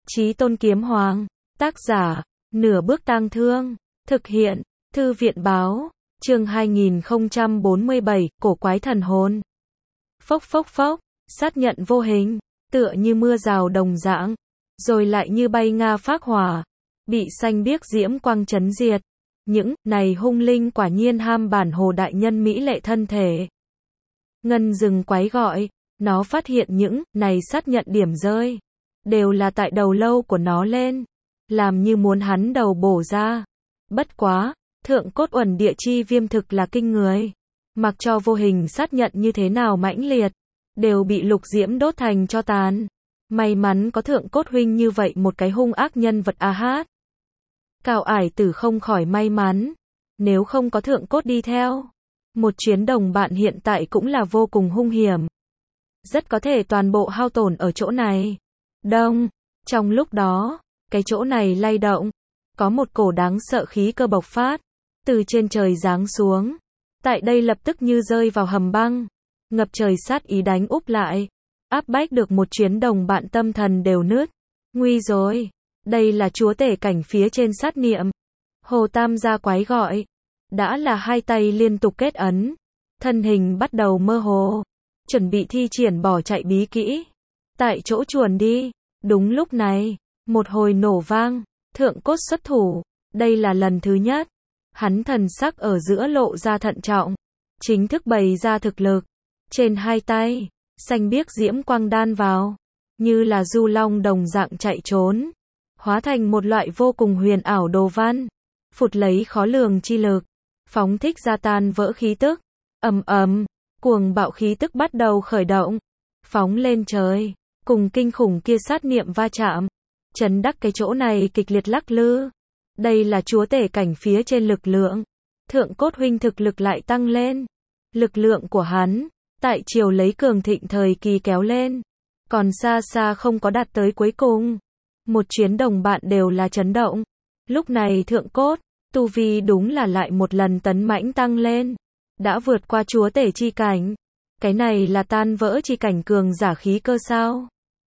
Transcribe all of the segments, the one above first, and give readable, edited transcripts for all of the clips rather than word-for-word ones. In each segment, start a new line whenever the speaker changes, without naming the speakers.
Chí Tôn Kiếm Hoàng, tác giả, Nửa Bước Tang Thương, thực hiện, Thư viện báo, chương 2047, cổ quái thần hồn. Phốc phốc phốc, sát nhận vô hình, tựa như mưa rào đồng dạng, rồi lại như bay nga phác hỏa, bị xanh biếc diễm quang chấn diệt. Những này hung linh quả nhiên ham bản hồ đại nhân mỹ lệ thân thể. Ngân dừng quái gọi, nó phát hiện những này sát nhận điểm rơi, đều là tại đầu lâu của nó lên, làm như muốn hắn đầu bổ ra. Bất quá, thượng cốt uẩn địa chi viêm thực là kinh người, mặc cho vô hình sát nhận như thế nào mãnh liệt, đều bị lục diễm đốt thành tro tàn. May mắn có thượng cốt huynh như vậy một cái hung ác nhân vật a hát. Cao Ải Tử không khỏi may mắn, nếu không có thượng cốt đi theo, một chuyến đồng bạn hiện tại cũng là vô cùng hung hiểm. Rất có thể toàn bộ hao tổn ở chỗ này. Đông, trong lúc đó, cái chỗ này lay động, có một cổ đáng sợ khí cơ bộc phát, từ trên trời giáng xuống. Tại đây lập tức như rơi vào hầm băng, ngập trời sát ý đánh úp lại, áp bách được một chuyến đồng bạn tâm thần đều nứt. Nguy rồi, đây là chúa tể cảnh phía trên sát niệm. Hồ Tam gia quái gọi, đã là hai tay liên tục kết ấn, thân hình bắt đầu mơ hồ, chuẩn bị thi triển bỏ chạy bí kỹ. Tại chỗ chuồn đi, đúng lúc này, một hồi nổ vang, thượng cốt xuất thủ, đây là lần thứ nhất. Hắn thần sắc ở giữa lộ ra thận trọng, chính thức bày ra thực lực. Trên hai tay, xanh biếc diễm quang đan vào, như là du long đồng dạng chạy trốn, hóa thành một loại vô cùng huyền ảo đồ văn, phụt lấy khó lường chi lực, phóng thích ra tan vỡ khí tức. Ầm ầm, cuồng bạo khí tức bắt đầu khởi động, phóng lên trời, cùng kinh khủng kia sát niệm va chạm, chấn đắc cái chỗ này kịch liệt lắc lư. Đây là chúa tể cảnh phía trên lực lượng, thượng cốt huynh thực lực lại tăng lên, lực lượng của hắn, tại chiều lấy cường thịnh thời kỳ kéo lên, còn xa xa không có đạt tới cuối cùng. Một chuyến đồng bạn đều là chấn động, lúc này thượng cốt, tu vi đúng là lại một lần tấn mãnh tăng lên, đã vượt qua chúa tể chi cảnh. Cái này là tan vỡ chi cảnh cường giả khí cơ sao?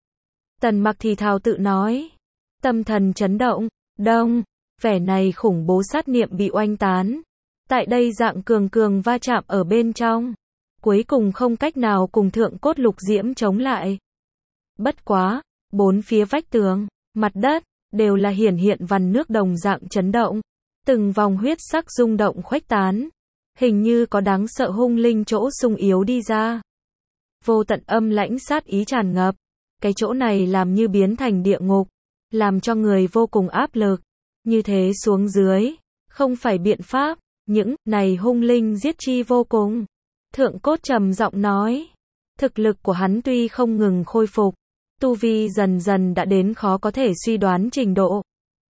Tần Mặc thì thào tự nói, tâm thần chấn động. Đông, vẻ này khủng bố sát niệm bị oanh tán, tại đây dạng cường va chạm ở bên trong, cuối cùng không cách nào cùng thượng cốt lục diễm chống lại. Bất quá, bốn phía vách tường, mặt đất, đều là hiển hiện vằn nước đồng dạng chấn động, từng vòng huyết sắc rung động khuếch tán, hình như có đáng sợ hung linh chỗ sung yếu đi ra. Vô tận âm lãnh sát ý tràn ngập, cái chỗ này làm như biến thành địa ngục, làm cho người vô cùng áp lực. Như thế xuống dưới, không phải biện pháp, những này hung linh giết chi vô cùng. Thượng cốt trầm giọng nói, thực lực của hắn tuy không ngừng khôi phục, tu vi dần dần đã đến khó có thể suy đoán trình độ.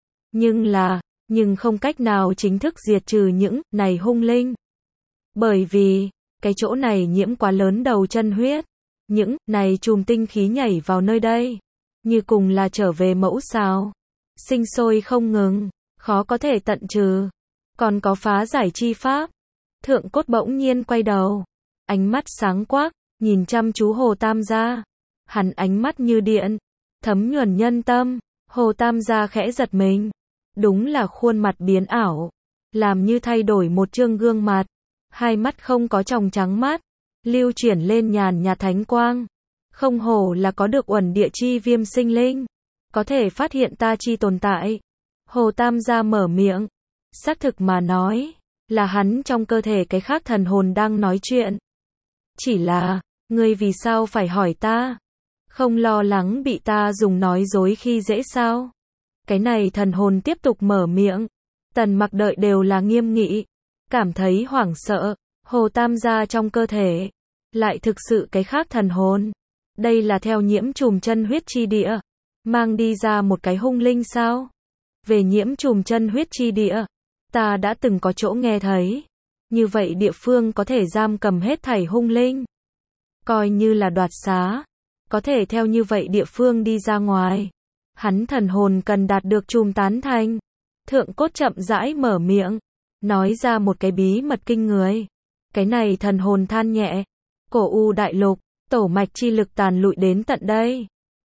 Nhưng không cách nào chính thức diệt trừ những này hung linh. Bởi vì, cái chỗ này nhiễm quá lớn đầu chân huyết, những này chùm tinh khí nhảy vào nơi đây, như cùng là trở về mẫu sao, sinh sôi không ngừng, khó có thể tận trừ. Còn có phá giải chi pháp. Thượng cốt bỗng nhiên quay đầu, ánh mắt sáng quắc, nhìn chăm chú Hồ Tam gia. Hắn ánh mắt như điện, thấm nhuần nhân tâm. Hồ Tam gia khẽ giật mình, đúng là khuôn mặt biến ảo, làm như thay đổi một trương gương mặt, hai mắt không có tròng trắng mắt, lưu chuyển lên nhàn nhạt thánh quang. Không hổ là có được uẩn địa chi viêm sinh linh, có thể phát hiện ta chi tồn tại. Hồ Tam gia mở miệng, xác thực mà nói, là hắn trong cơ thể cái khác thần hồn đang nói chuyện. Chỉ là, ngươi vì sao phải hỏi ta? Không lo lắng bị ta dùng nói dối khi dễ sao? Cái này thần hồn tiếp tục mở miệng. Tần Mặc đợi đều là nghiêm nghị, cảm thấy hoảng sợ. Hồ Tam gia trong cơ thể, lại thực sự cái khác thần hồn. Đây là theo nhiễm trùm chân huyết chi địa, mang đi ra một cái hung linh sao? Về nhiễm trùm chân huyết chi địa, ta đã từng có chỗ nghe thấy. Như vậy địa phương có thể giam cầm hết thảy hung linh. Coi như là đoạt xá, có thể theo như vậy địa phương đi ra ngoài. Hắn thần hồn cần đạt được chùm tán thành. Thượng cốt chậm rãi mở miệng, nói ra một cái bí mật kinh người. Cái này thần hồn than nhẹ, cổ u đại lục, tổ mạch chi lực tàn lụi đến tận đây.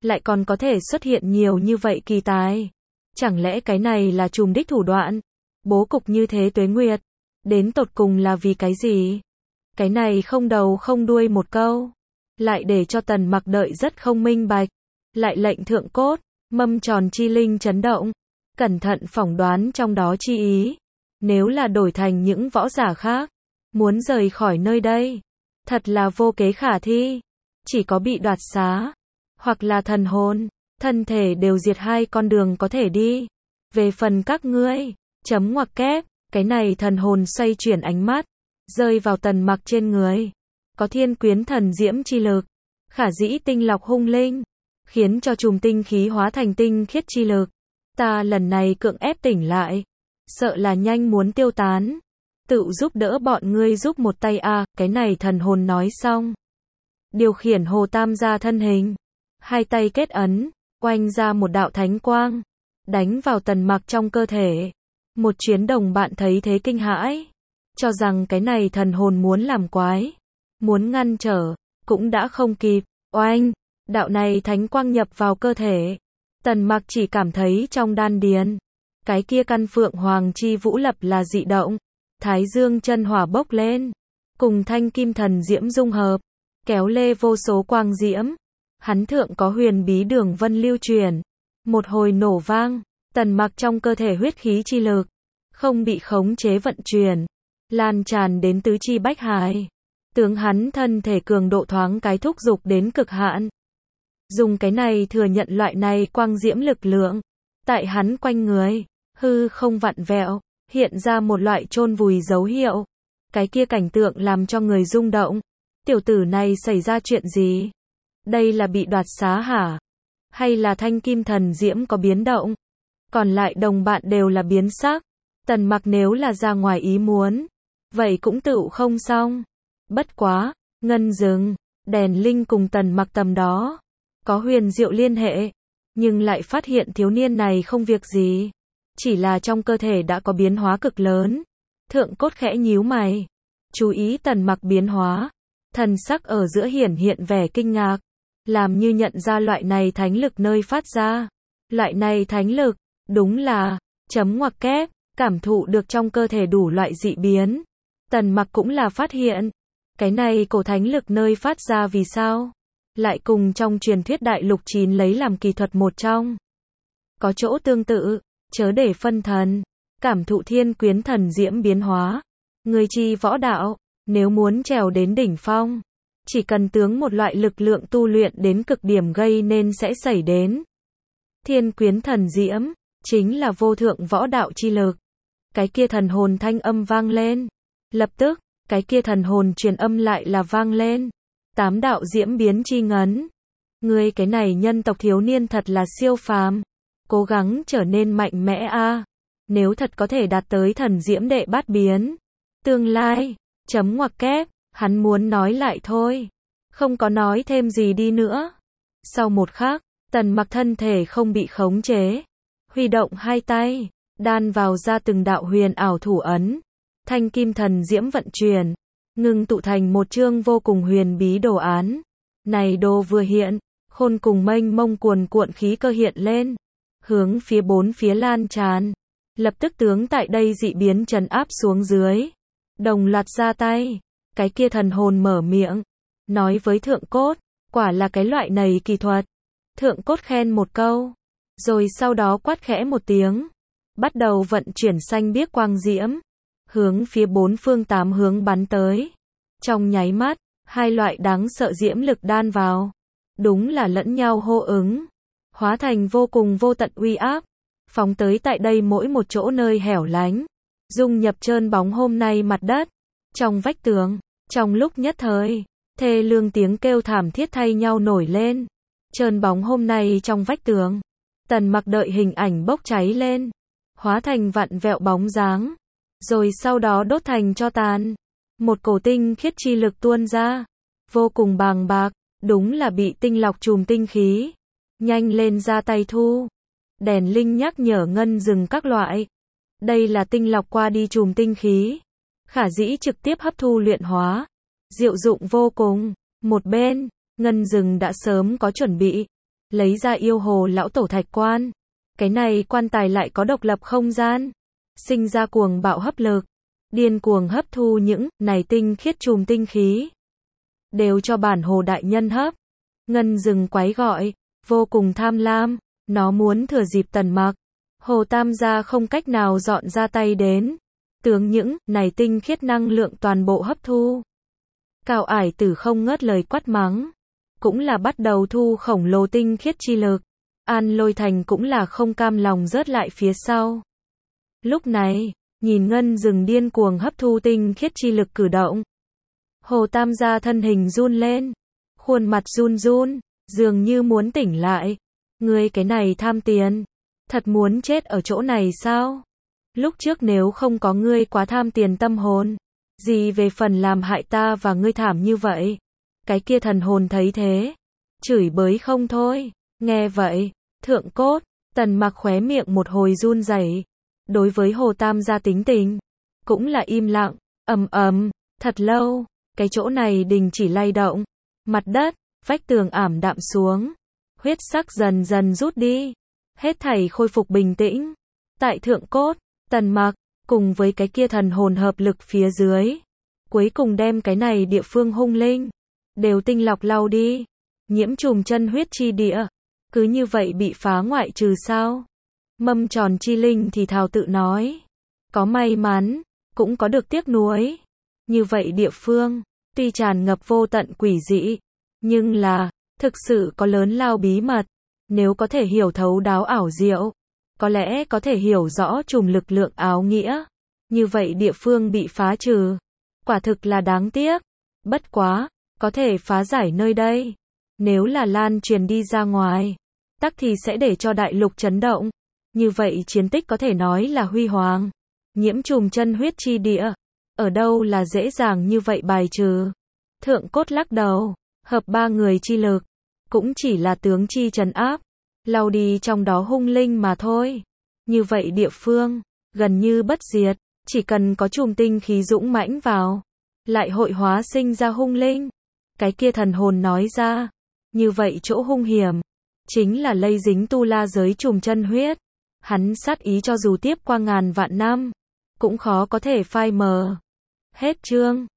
lại còn có thể xuất hiện nhiều như vậy kỳ tài. Chẳng lẽ cái này là trùm đích thủ đoạn? Bố cục như thế Tuế Nguyệt, đến tột cùng là vì cái gì? Cái này không đầu không đuôi một câu, lại để cho Tần Mặc đợi rất không minh bạch, lại lệnh thượng cốt, mâm tròn chi linh chấn động, cẩn thận phỏng đoán trong đó chi ý. Nếu là đổi thành những võ giả khác, muốn rời khỏi nơi đây, thật là vô kế khả thi, chỉ có bị đoạt xá, hoặc là thần hồn, thân thể đều diệt hai con đường có thể đi. Về phần các ngươi, chấm ngoặc kép, cái này thần hồn xoay chuyển ánh mắt, rơi vào Tần Mặc trên người. Có thiên quyến thần diễm chi lực, khả dĩ tinh lọc hung linh, khiến cho chùm tinh khí hóa thành tinh khiết chi lực. Ta lần này cưỡng ép tỉnh lại, sợ là nhanh muốn tiêu tán. Tự giúp đỡ bọn ngươi giúp một tay a. Cái này thần hồn nói xong, điều khiển Hồ Tam gia thân hình, hai tay kết ấn, oanh ra một đạo thánh quang, đánh vào Tần Mặc trong cơ thể. Một chuyến đồng bạn thấy thế kinh hãi, cho rằng cái này thần hồn muốn làm quái, muốn ngăn trở, cũng đã không kịp. Oanh, đạo này thánh quang nhập vào cơ thể. Tần Mặc chỉ cảm thấy trong đan điền, cái kia căn phượng hoàng chi vũ lập là dị động, thái dương chân hỏa bốc lên, cùng thanh kim thần diễm dung hợp, kéo lê vô số quang diễm. Hắn thượng có huyền bí đường vân lưu truyền, một hồi nổ vang, Tần Mặc trong cơ thể huyết khí chi lực, không bị khống chế vận chuyển, lan tràn đến tứ chi bách hải. Tướng hắn thân thể cường độ thoáng cái thúc dục đến cực hạn. Dùng cái này thừa nhận loại này quang diễm lực lượng, tại hắn quanh người, hư không vặn vẹo, hiện ra một loại chôn vùi dấu hiệu. Cái kia cảnh tượng làm cho người rung động. Tiểu tử này xảy ra chuyện gì? Đây là bị đoạt xá hả? Hay là thanh kim thần diễm có biến động? Còn lại đồng bạn đều là biến sắc. Tần Mặc nếu là ra ngoài ý muốn, vậy cũng tựu không xong. Bất quá, ngân rừng, đèn linh cùng Tần Mặc tầm đó, có huyền diệu liên hệ, nhưng lại phát hiện thiếu niên này không việc gì. Chỉ là trong cơ thể đã có biến hóa cực lớn. Thượng cốt khẽ nhíu mày, chú ý Tần Mặc biến hóa, thần sắc ở giữa hiển hiện vẻ kinh ngạc, làm như nhận ra loại này thánh lực nơi phát ra. Loại này thánh lực, đúng là, chấm ngoặc kép, cảm thụ được trong cơ thể đủ loại dị biến. Tần Mặc cũng là phát hiện, cái này cổ thánh lực nơi phát ra vì sao? Lại cùng trong truyền thuyết đại lục 9 lấy làm kỳ thuật một trong. Có chỗ tương tự, chớ để phân thần, cảm thụ thiên quyến thần diễm biến hóa. Người chi võ đạo, nếu muốn trèo đến đỉnh phong, chỉ cần tướng một loại lực lượng tu luyện đến cực điểm gây nên sẽ xảy đến. Thiên quyến thần diễm, chính là vô thượng võ đạo chi lực. Cái kia thần hồn thanh âm vang lên. Lập tức, cái kia thần hồn truyền âm lại là vang lên. 8 đạo diễm biến chi ngấn. Ngươi cái này nhân tộc thiếu niên thật là siêu phàm. Cố gắng trở nên mạnh mẽ a. Nếu thật có thể đạt tới thần diễm đệ bát biến. Tương lai, chấm ngoặc kép, hắn muốn nói lại thôi. Không có nói thêm gì đi nữa. Sau một khắc, Tần Mặc thân thể không bị khống chế. Huy động hai tay, đan vào ra từng đạo huyền ảo thủ ấn. Thanh kim thần diễm vận chuyển, ngưng tụ thành một chương vô cùng huyền bí đồ án. Này đồ vừa hiện, khôn cùng mênh mông cuồn cuộn khí cơ hiện lên, hướng phía bốn phía lan tràn. Lập tức tướng tại đây dị biến trấn áp xuống dưới. Đồng loạt ra tay, cái kia thần hồn mở miệng, nói với thượng cốt, quả là cái loại này kỳ thuật. Thượng cốt khen một câu, rồi sau đó quát khẽ một tiếng, bắt đầu vận chuyển xanh biếc quang diễm, hướng phía bốn phương tám hướng bắn tới. Trong nháy mắt, hai loại đáng sợ diễm lực đan vào, đúng là lẫn nhau hô ứng, hóa thành vô cùng vô tận uy áp, phóng tới tại đây mỗi một chỗ nơi hẻo lánh, dung nhập trơn bóng hôm nay mặt đất, trong vách tường. Trong lúc nhất thời, thê lương tiếng kêu thảm thiết thay nhau nổi lên. Trơn bóng hôm nay trong vách tường, Tần Mặc đợi hình ảnh bốc cháy lên, hóa thành vặn vẹo bóng dáng, rồi sau đó đốt thành tro tàn. Một cổ tinh khiết chi lực tuôn ra, vô cùng bàng bạc, đúng là bị tinh lọc chùm tinh khí. Nhanh lên ra tay thu. Đèn linh nhắc nhở ngân dừng các loại. Đây là tinh lọc qua đi chùm tinh khí, khả dĩ trực tiếp hấp thu luyện hóa, diệu dụng vô cùng. Một bên, ngân dừng đã sớm có chuẩn bị, lấy ra yêu hồ lão tổ thạch quan. Cái này quan tài lại có độc lập không gian, sinh ra cuồng bạo hấp lực, điên cuồng hấp thu những này tinh khiết chùm tinh khí, đều cho bản hồ đại nhân hấp. Ngân rừng quái gọi, vô cùng tham lam, nó muốn thừa dịp Tần Mặc, Hồ Tam gia không cách nào dọn ra tay đến, tướng những này tinh khiết năng lượng toàn bộ hấp thu. Cao Ải Tử không ngớt lời quát mắng, cũng là bắt đầu thu khổng lồ tinh khiết chi lực. An Lôi Thành cũng là không cam lòng rớt lại phía sau. Lúc này, nhìn Ngân rừng điên cuồng hấp thu tinh khiết chi lực cử động, Hồ Tam gia thân hình run lên, khuôn mặt run run, dường như muốn tỉnh lại. Ngươi cái này tham tiền, thật muốn chết ở chỗ này sao? Lúc trước nếu không có ngươi quá tham tiền tâm hồn, gì về phần làm hại ta và ngươi thảm như vậy? Cái kia thần hồn thấy thế, chửi bới không thôi. Nghe vậy, thượng cốt, Tần Mặc khóe miệng một hồi run rẩy. Đối với Hồ Tam gia tính tình, cũng là im lặng, thật lâu, cái chỗ này đình chỉ lay động. Mặt đất, vách tường ảm đạm xuống, huyết sắc dần dần rút đi, hết thảy khôi phục bình tĩnh. Tại thượng cốt, Tần Mặc, cùng với cái kia thần hồn hợp lực phía dưới, cuối cùng đem cái này địa phương hung linh, đều tinh lọc lau đi, nhiễm trùng chân huyết chi địa, cứ như vậy bị phá ngoại trừ sao? Mâm tròn chi linh thì thào tự nói, có may mắn, cũng có được tiếc nuối. Như vậy địa phương, tuy tràn ngập vô tận quỷ dị, nhưng là, thực sự có lớn lao bí mật, nếu có thể hiểu thấu đáo ảo diệu, có lẽ có thể hiểu rõ chùm lực lượng áo nghĩa. Như vậy địa phương bị phá trừ, quả thực là đáng tiếc. Bất quá, có thể phá giải nơi đây, nếu là lan truyền đi ra ngoài, tắc thì sẽ để cho đại lục chấn động. Như vậy chiến tích có thể nói là huy hoàng. Nhiễm trùng chân huyết chi địa, ở đâu là dễ dàng như vậy bài trừ. Thượng cốt lắc đầu, hợp ba người chi lực, cũng chỉ là tướng chi trấn áp, lau đi trong đó hung linh mà thôi. Như vậy địa phương, gần như bất diệt, chỉ cần có chùm tinh khí dũng mãnh vào, lại hội hóa sinh ra hung linh. Cái kia thần hồn nói ra, như vậy chỗ hung hiểm, chính là lây dính tu la giới chùm chân huyết. Hắn sát ý cho dù tiếp qua ngàn vạn năm, cũng khó có thể phai mờ. Hết chương.